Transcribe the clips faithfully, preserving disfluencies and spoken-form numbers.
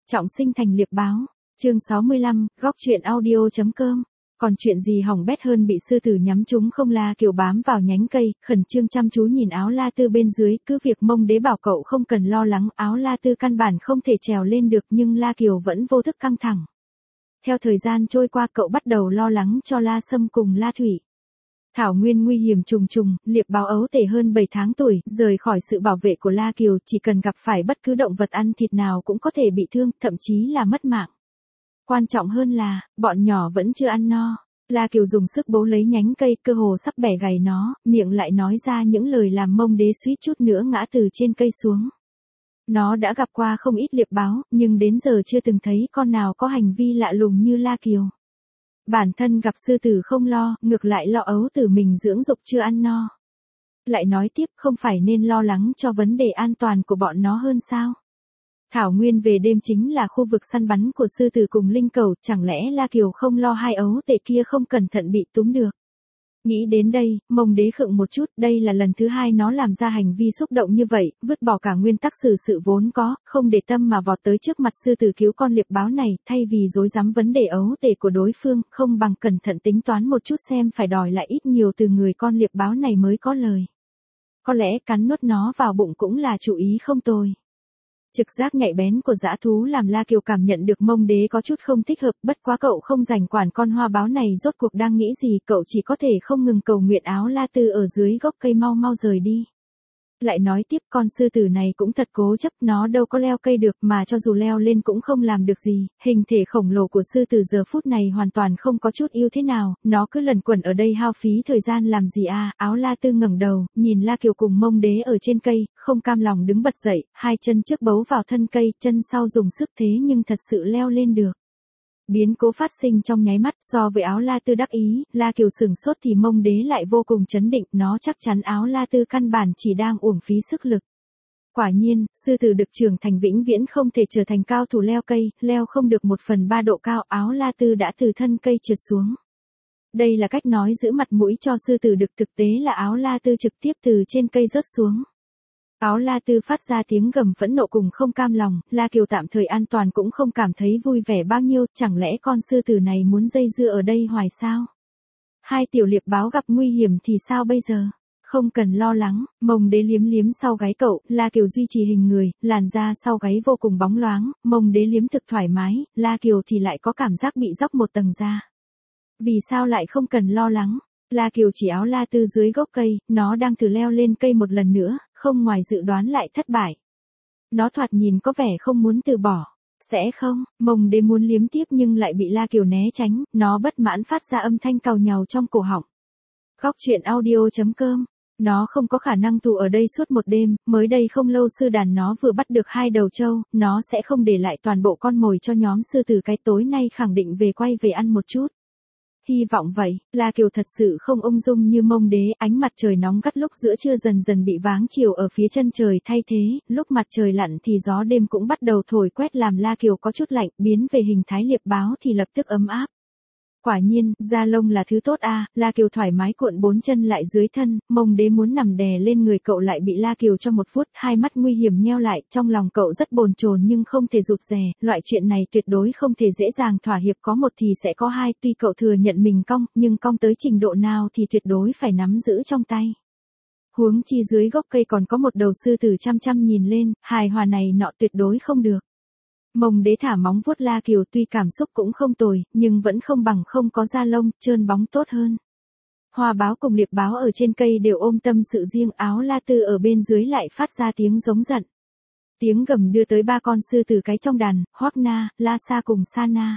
Trọng sinh thành liệp báo. Chương sáu mươi lăm, góc truyện audio.com. Còn chuyện gì hỏng bét hơn bị sư tử nhắm trúng không? La Kiều bám vào nhánh cây, khẩn trương chăm chú nhìn Áo La Tư bên dưới, cứ việc Mông Đế bảo cậu không cần lo lắng, Áo La Tư căn bản không thể trèo lên được, nhưng La Kiều vẫn vô thức căng thẳng. Theo thời gian trôi qua, cậu bắt đầu lo lắng cho La Sâm cùng La Thủy. Thảo nguyên nguy hiểm trùng trùng, liệp báo ấu tể hơn bảy tháng tuổi, rời khỏi sự bảo vệ của La Kiều, chỉ cần gặp phải bất cứ động vật ăn thịt nào cũng có thể bị thương, thậm chí là mất mạng. Quan trọng hơn là, bọn nhỏ vẫn chưa ăn no. La Kiều dùng sức bấu lấy nhánh cây, cơ hồ sắp bẻ gãy nó, miệng lại nói ra những lời làm Mông Đế suýt chút nữa ngã từ trên cây xuống. Nó đã gặp qua không ít liệp báo, nhưng đến giờ chưa từng thấy con nào có hành vi lạ lùng như La Kiều. Bản thân gặp sư tử không lo, ngược lại lo ấu tử mình dưỡng dục chưa ăn no. Lại nói tiếp, không phải nên lo lắng cho vấn đề an toàn của bọn nó hơn sao? Thảo nguyên về đêm chính là khu vực săn bắn của sư tử cùng linh cẩu, chẳng lẽ La Kiều không lo hai ấu tể kia không cẩn thận bị túm được? Nghĩ đến đây, Mông Đế khựng một chút, đây là lần thứ hai nó làm ra hành vi xúc động như vậy, vứt bỏ cả nguyên tắc xử sự vốn có, không để tâm mà vọt tới trước mặt sư tử cứu con liệp báo này, thay vì rối rắm vấn đề ấu tể của đối phương, không bằng cẩn thận tính toán một chút xem phải đòi lại ít nhiều từ người con liệp báo này mới có lời. Có lẽ cắn nuốt nó vào bụng cũng là chủ ý không tồi. Trực giác nhạy bén của dã thú làm La Kiều cảm nhận được Mông Đế có chút không thích hợp, bất quá cậu không rảnh quản con hoa báo này rốt cuộc đang nghĩ gì, cậu chỉ có thể không ngừng cầu nguyện Áo La Tư ở dưới gốc cây mau mau rời đi. Lại nói tiếp, con sư tử này cũng thật cố chấp, nó đâu có leo cây được, mà cho dù leo lên cũng không làm được gì, hình thể khổng lồ của sư tử giờ phút này hoàn toàn không có chút ưu thế nào, nó cứ lẩn quẩn ở đây hao phí thời gian làm gì à? Áo La Tư ngẩng đầu, nhìn La Kiều cùng Mông Đế ở trên cây, không cam lòng đứng bật dậy, hai chân trước bấu vào thân cây, chân sau dùng sức thế nhưng thật sự leo lên được. Biến cố phát sinh trong nháy mắt, so với Áo La Tư đắc ý, La Kiều sửng sốt thì Mông Đế lại vô cùng chấn định, nó chắc chắn Áo La Tư căn bản chỉ đang uổng phí sức lực. Quả nhiên, sư tử được trưởng thành vĩnh viễn không thể trở thành cao thủ leo cây, leo không được một phần ba độ cao, Áo La Tư đã từ thân cây trượt xuống. Đây là cách nói giữ mặt mũi cho sư tử được, thực tế là Áo La Tư trực tiếp từ trên cây rớt xuống. Áo La Tư phát ra tiếng gầm phẫn nộ cùng không cam lòng, La Kiều tạm thời an toàn cũng không cảm thấy vui vẻ bao nhiêu, chẳng lẽ con sư tử này muốn dây dưa ở đây hoài sao? Hai tiểu liệp báo gặp nguy hiểm thì sao bây giờ? Không cần lo lắng, Mông Đế liếm liếm sau gáy cậu, La Kiều duy trì hình người, làn da sau gáy vô cùng bóng loáng, Mông Đế liếm thực thoải mái, La Kiều thì lại có cảm giác bị dóc một tầng da. Vì sao lại không cần lo lắng? La Kiều chỉ Áo La Tư dưới gốc cây, nó đang thử leo lên cây một lần nữa, không ngoài dự đoán lại thất bại. Nó thoạt nhìn có vẻ không muốn từ bỏ. Sẽ không, Mông Đế muốn liếm tiếp nhưng lại bị La Kiều né tránh, nó bất mãn phát ra âm thanh càu nhàu trong cổ họng. Góc truyện audio.com. Nó không có khả năng tù ở đây suốt một đêm, mới đây không lâu sư đàn nó vừa bắt được hai đầu trâu, nó sẽ không để lại toàn bộ con mồi cho nhóm sư tử, cái tối nay khẳng định về quay về ăn một chút. Hy vọng vậy, La Kiều thật sự không ung dung như Mông Đế, ánh mặt trời nóng gắt lúc giữa trưa dần dần bị váng chiều ở phía chân trời thay thế, lúc mặt trời lặn thì gió đêm cũng bắt đầu thổi quét làm La Kiều có chút lạnh, biến về hình thái liệp báo thì lập tức ấm áp. Quả nhiên, da lông là thứ tốt a, à, La Kiều thoải mái cuộn bốn chân lại dưới thân, Mông Đế muốn nằm đè lên người cậu lại bị La Kiều cho một phút, hai mắt nguy hiểm nheo lại, trong lòng cậu rất bồn chồn nhưng không thể rụt rè, loại chuyện này tuyệt đối không thể dễ dàng thỏa hiệp, có một thì sẽ có hai, tuy cậu thừa nhận mình cong, nhưng cong tới trình độ nào thì tuyệt đối phải nắm giữ trong tay. Huống chi dưới gốc cây còn có một đầu sư tử chăm chăm nhìn lên, hài hòa này nọ tuyệt đối không được. Mông Đế thả móng vuốt La Kiều, tuy cảm xúc cũng không tồi, nhưng vẫn không bằng không có da lông, trơn bóng tốt hơn. Hoa báo cùng liệp báo ở trên cây đều ôm tâm sự riêng, Áo La Tư ở bên dưới lại phát ra tiếng giống giận. Tiếng gầm đưa tới ba con sư tử cái trong đàn, Hoắc Na, La Sa cùng Sa Na.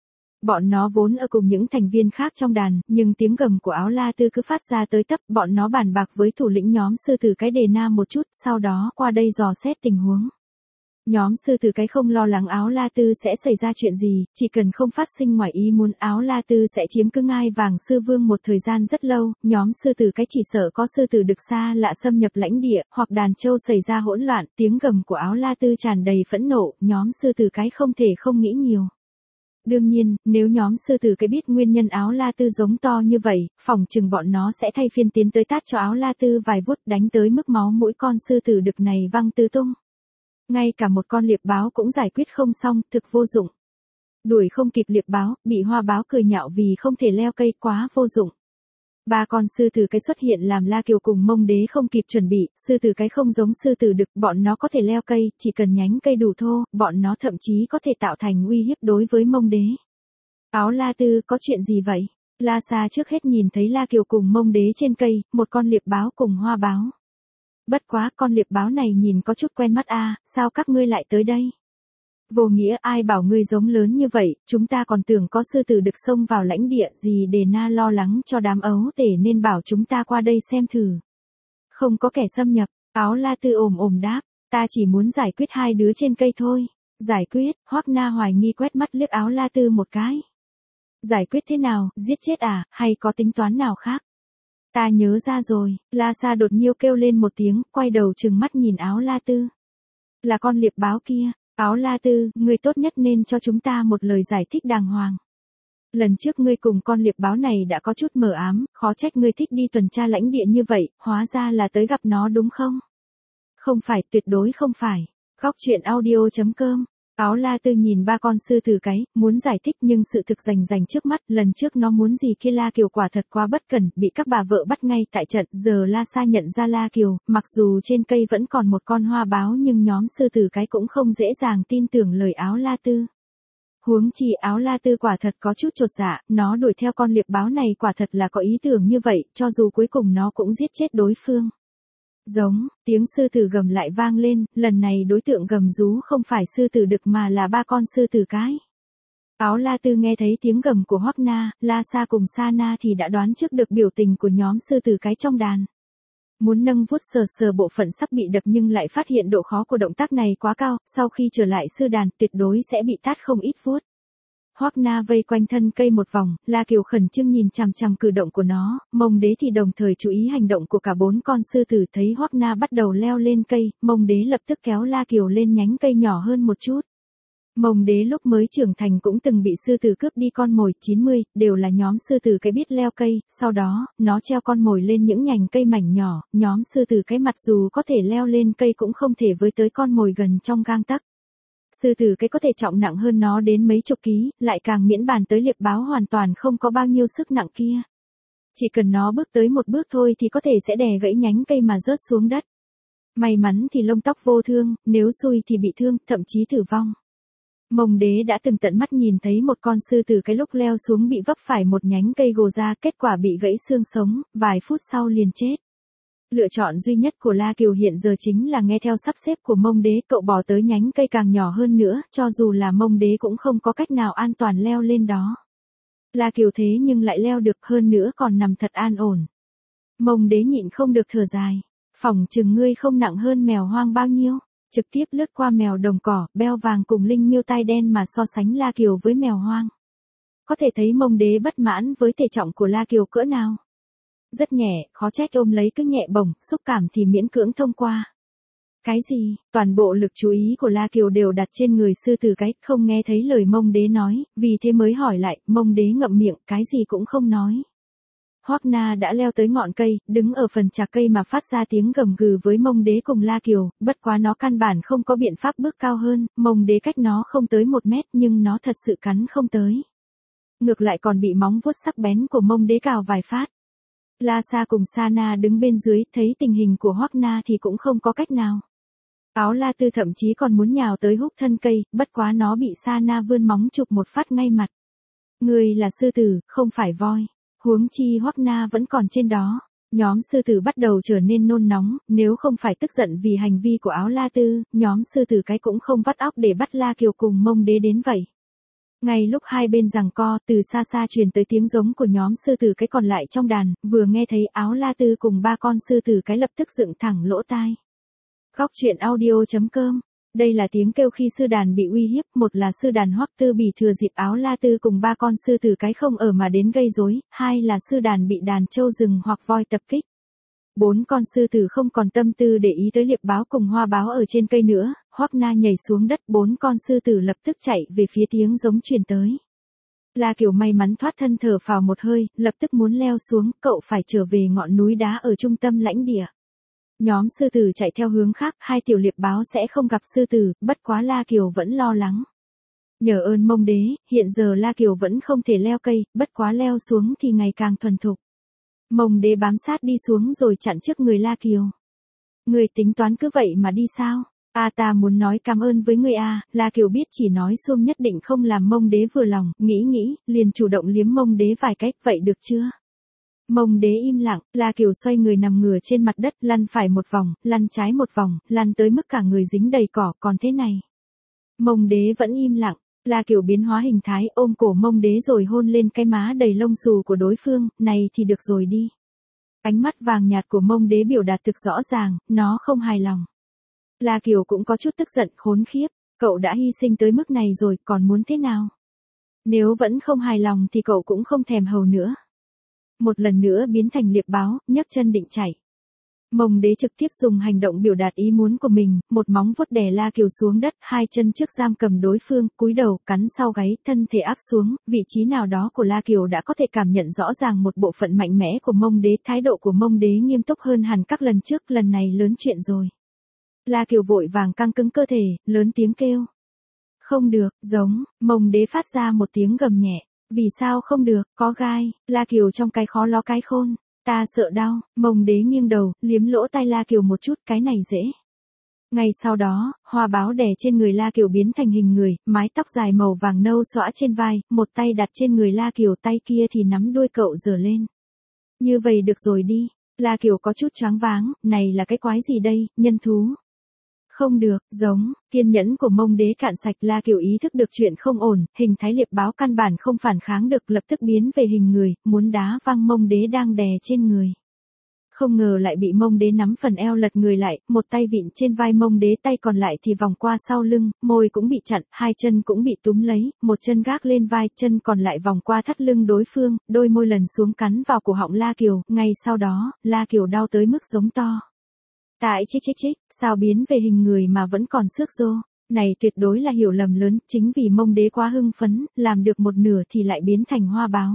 Bọn nó vốn ở cùng những thành viên khác trong đàn, nhưng tiếng gầm của Áo La Tư cứ phát ra tới tấp, bọn nó bàn bạc với thủ lĩnh nhóm sư tử cái đề na một chút, sau đó qua đây dò xét tình huống. Nhóm sư tử cái không lo lắng Áo La Tư sẽ xảy ra chuyện gì, chỉ cần không phát sinh ngoài ý muốn Áo La Tư sẽ chiếm cứ ngai vàng sư vương một thời gian rất lâu, nhóm sư tử cái chỉ sợ có sư tử đực xa lạ xâm nhập lãnh địa, hoặc đàn trâu xảy ra hỗn loạn, tiếng gầm của Áo La Tư tràn đầy phẫn nộ, nhóm sư tử cái không thể không nghĩ nhiều. Đương nhiên, nếu nhóm sư tử cái biết nguyên nhân Áo La Tư giống to như vậy, phỏng chừng bọn nó sẽ thay phiên tiến tới tát cho Áo La Tư vài vuốt, đánh tới mức máu mũi con sư tử đực này văng tứ tung. Ngay cả một con liệp báo cũng giải quyết không xong, thực vô dụng. Đuổi không kịp liệp báo, bị hoa báo cười nhạo vì không thể leo cây, quá vô dụng. Ba con sư tử cái xuất hiện làm La Kiều cùng Mông Đế không kịp chuẩn bị, sư tử cái không giống sư tử đực, bọn nó có thể leo cây, chỉ cần nhánh cây đủ thô, bọn nó thậm chí có thể tạo thành uy hiếp đối với Mông Đế. Áo La Tư, có chuyện gì vậy? La Sa trước hết nhìn thấy La Kiều cùng Mông Đế trên cây, một con liệp báo cùng hoa báo. Bất quá, con liệp báo này nhìn có chút quen mắt a, sao các ngươi lại tới đây? Vô nghĩa, ai bảo ngươi giống lớn như vậy, chúng ta còn tưởng có sư tử đực xông vào lãnh địa gì, để na lo lắng cho đám ấu tể nên bảo chúng ta qua đây xem thử. Không có kẻ xâm nhập, Áo La Tư ồm ồm đáp, ta chỉ muốn giải quyết hai đứa trên cây thôi. Giải quyết, Hoắc Na hoài nghi quét mắt liếc Áo La Tư một cái. Giải quyết thế nào, giết chết à, hay có tính toán nào khác? Ta nhớ ra rồi, La Sa đột nhiên kêu lên một tiếng, quay đầu trừng mắt nhìn Áo La Tư. Là con liệp báo kia. Áo La Tư, ngươi tốt nhất nên cho chúng ta một lời giải thích đàng hoàng. Lần trước ngươi cùng con liệp báo này đã có chút mờ ám, khó trách ngươi thích đi tuần tra lãnh địa như vậy, hóa ra là tới gặp nó đúng không? Không phải, tuyệt đối không phải. Góc truyện audio chấm com. Áo La Tư nhìn ba con sư tử cái, muốn giải thích nhưng sự thực rành rành trước mắt, lần trước nó muốn gì kia La Kiều quả thật quá bất cẩn, bị các bà vợ bắt ngay tại trận, giờ La Sa nhận ra La Kiều, mặc dù trên cây vẫn còn một con hoa báo nhưng nhóm sư tử cái cũng không dễ dàng tin tưởng lời Áo La Tư. Huống chi Áo La Tư quả thật có chút chột dạ, nó đuổi theo con liệp báo này quả thật là có ý tưởng như vậy, cho dù cuối cùng nó cũng giết chết đối phương. Giống, tiếng sư tử gầm lại vang lên, lần này đối tượng gầm rú không phải sư tử đực mà là ba con sư tử cái. Áo La Tư nghe thấy tiếng gầm của Hoắc Na, La Sa cùng Sa Na thì đã đoán trước được biểu tình của nhóm sư tử cái trong đàn. Muốn nâng vuốt sờ sờ bộ phận sắp bị đập nhưng lại phát hiện độ khó của động tác này quá cao, sau khi trở lại sư đàn tuyệt đối sẽ bị tát không ít vuốt. Hoắc Na vây quanh thân cây một vòng, La Kiều khẩn trương nhìn chằm chằm cử động của nó, Mông Đế thì đồng thời chú ý hành động của cả bốn con sư tử. Thấy Hoắc Na bắt đầu leo lên cây, Mông Đế lập tức kéo La Kiều lên nhánh cây nhỏ hơn một chút. Mông Đế lúc mới trưởng thành cũng từng bị sư tử cướp đi con mồi, chín mươi, đều là nhóm sư tử cái biết leo cây, sau đó, nó treo con mồi lên những nhành cây mảnh nhỏ, nhóm sư tử cái mặc dù có thể leo lên cây cũng không thể với tới con mồi gần trong gang tấc. Sư tử cái có thể trọng nặng hơn nó đến mấy chục ký, lại càng miễn bàn tới liệp báo hoàn toàn không có bao nhiêu sức nặng kia. Chỉ cần nó bước tới một bước thôi thì có thể sẽ đè gãy nhánh cây mà rớt xuống đất. May mắn thì lông tóc vô thương, nếu xui thì bị thương, thậm chí tử vong. Mông Đế đã từng tận mắt nhìn thấy một con sư tử cái lúc leo xuống bị vấp phải một nhánh cây gồ ra, kết quả bị gãy xương sống, vài phút sau liền chết. Lựa chọn duy nhất của La Kiều hiện giờ chính là nghe theo sắp xếp của Mông Đế, cậu bò tới nhánh cây càng nhỏ hơn nữa, cho dù là Mông Đế cũng không có cách nào an toàn leo lên đó. La Kiều thế nhưng lại leo được, hơn nữa còn nằm thật an ổn. Mông Đế nhịn không được thở dài, phỏng chừng ngươi không nặng hơn mèo hoang bao nhiêu. Trực tiếp lướt qua mèo đồng cỏ, beo vàng cùng linh miêu tai đen mà so sánh La Kiều với mèo hoang. Có thể thấy Mông Đế bất mãn với thể trọng của La Kiều cỡ nào. Rất nhẹ, khó trách ôm lấy cứ nhẹ bổng, xúc cảm thì miễn cưỡng thông qua. Cái gì, toàn bộ lực chú ý của La Kiều đều đặt trên người sư tử cái, không nghe thấy lời Mông Đế nói, vì thế mới hỏi lại, Mông Đế ngậm miệng, cái gì cũng không nói. Hoắc Na đã leo tới ngọn cây, đứng ở phần chạc cây mà phát ra tiếng gầm gừ với Mông Đế cùng La Kiều, bất quá nó căn bản không có biện pháp bước cao hơn, Mông Đế cách nó không tới một mét nhưng nó thật sự cắn không tới. Ngược lại còn bị móng vuốt sắc bén của Mông Đế cào vài phát. La Sa cùng Sa Na đứng bên dưới, thấy tình hình của Hoắc Na thì cũng không có cách nào. Áo La Tư thậm chí còn muốn nhào tới húc thân cây, bất quá nó bị Sa Na vươn móng chụp một phát ngay mặt. Người là sư tử, không phải voi. Huống chi Hoắc Na vẫn còn trên đó. Nhóm sư tử bắt đầu trở nên nôn nóng, nếu không phải tức giận vì hành vi của Áo La Tư, nhóm sư tử cái cũng không vắt óc để bắt La Kiều cùng Mông Đế đến vậy. Ngay lúc hai bên giằng co, từ xa xa truyền tới tiếng giống của nhóm sư tử cái còn lại trong đàn, vừa nghe thấy Áo La Tư cùng ba con sư tử cái lập tức dựng thẳng lỗ tai. Góc truyện audio chấm com. Đây là tiếng kêu khi sư đàn bị uy hiếp, một là sư đàn Hoắc Tư bị thừa dịp Áo La Tư cùng ba con sư tử cái không ở mà đến gây rối, hai là sư đàn bị đàn trâu rừng hoặc voi tập kích. Bốn con sư tử không còn tâm tư để ý tới liệp báo cùng hoa báo ở trên cây nữa, Hoắc Na nhảy xuống đất, bốn con sư tử lập tức chạy về phía tiếng giống truyền tới. La Kiều may mắn thoát thân thở phào một hơi, lập tức muốn leo xuống, cậu phải trở về ngọn núi đá ở trung tâm lãnh địa. Nhóm sư tử chạy theo hướng khác, hai tiểu liệp báo sẽ không gặp sư tử, bất quá La Kiều vẫn lo lắng. Nhờ ơn Mông Đế, hiện giờ La Kiều vẫn không thể leo cây, bất quá leo xuống thì ngày càng thuần thục. Mông Đế bám sát đi xuống rồi chặn trước người La Kiều. Người tính toán cứ vậy mà đi sao? A ta muốn nói cảm ơn với người a. La Kiều biết chỉ nói xuông nhất định không làm Mông Đế vừa lòng, nghĩ nghĩ, liền chủ động liếm Mông Đế vài cách, vậy được chưa? Mông Đế im lặng, La Kiều xoay người nằm ngửa trên mặt đất, lăn phải một vòng, lăn trái một vòng, lăn tới mức cả người dính đầy cỏ, còn thế này. Mông Đế vẫn im lặng, La Kiều biến hóa hình thái, ôm cổ Mông Đế rồi hôn lên cái má đầy lông xù của đối phương, này thì được rồi đi. Ánh mắt vàng nhạt của Mông Đế biểu đạt thực rõ ràng, nó không hài lòng. La Kiều cũng có chút tức giận, khốn khiếp, cậu đã hy sinh tới mức này rồi, còn muốn thế nào? Nếu vẫn không hài lòng thì cậu cũng không thèm hầu nữa. Một lần nữa biến thành liệp báo, nhấc chân định chạy. Mông Đế trực tiếp dùng hành động biểu đạt ý muốn của mình, một móng vuốt đè La Kiều xuống đất, hai chân trước giam cầm đối phương, cúi đầu, cắn sau gáy, thân thể áp xuống, vị trí nào đó của La Kiều đã có thể cảm nhận rõ ràng một bộ phận mạnh mẽ của Mông Đế, thái độ của Mông Đế nghiêm túc hơn hẳn các lần trước, lần này lớn chuyện rồi. La Kiều vội vàng căng cứng cơ thể, lớn tiếng kêu. Không được, giống, Mông Đế phát ra một tiếng gầm nhẹ. Vì sao không được, có gai, La Kiều trong cái khó ló cái khôn, ta sợ đau, Mông Đế nghiêng đầu, liếm lỗ tai La Kiều một chút, cái này dễ. Ngay sau đó, hoa báo đè trên người La Kiều biến thành hình người, mái tóc dài màu vàng nâu xõa trên vai, một tay đặt trên người La Kiều, tay kia thì nắm đuôi cậu giở lên. Như vậy được rồi đi, La Kiều có chút choáng váng, này là cái quái gì đây, nhân thú. Không được, giống, kiên nhẫn của Mông Đế cạn sạch, La Kiều ý thức được chuyện không ổn, hình thái liệp báo căn bản không phản kháng được, lập tức biến về hình người, muốn đá văng Mông Đế đang đè trên người. Không ngờ lại bị Mông Đế nắm phần eo lật người lại, một tay vịn trên vai Mông Đế, tay còn lại thì vòng qua sau lưng, môi cũng bị chặn, hai chân cũng bị túm lấy, một chân gác lên vai, chân còn lại vòng qua thắt lưng đối phương, đôi môi lần xuống cắn vào cổ họng La Kiều, ngay sau đó, La Kiều đau tới mức giống to. Tại chích chích chích, sao biến về hình người mà vẫn còn xước rô, này tuyệt đối là hiểu lầm lớn, chính vì Mông Đế quá hưng phấn, làm được một nửa thì lại biến thành hoa báo.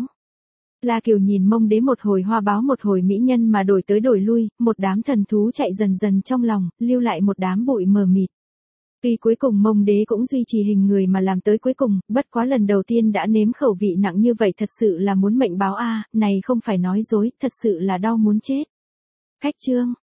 La Kiều nhìn Mông Đế một hồi hoa báo một hồi mỹ nhân mà đổi tới đổi lui, một đám thần thú chạy dần dần trong lòng, lưu lại một đám bụi mờ mịt. Tuy cuối cùng Mông Đế cũng duy trì hình người mà làm tới cuối cùng, bất quá lần đầu tiên đã nếm khẩu vị nặng như vậy thật sự là muốn mệnh báo a, này không phải nói dối, thật sự là đau muốn chết. Khách chương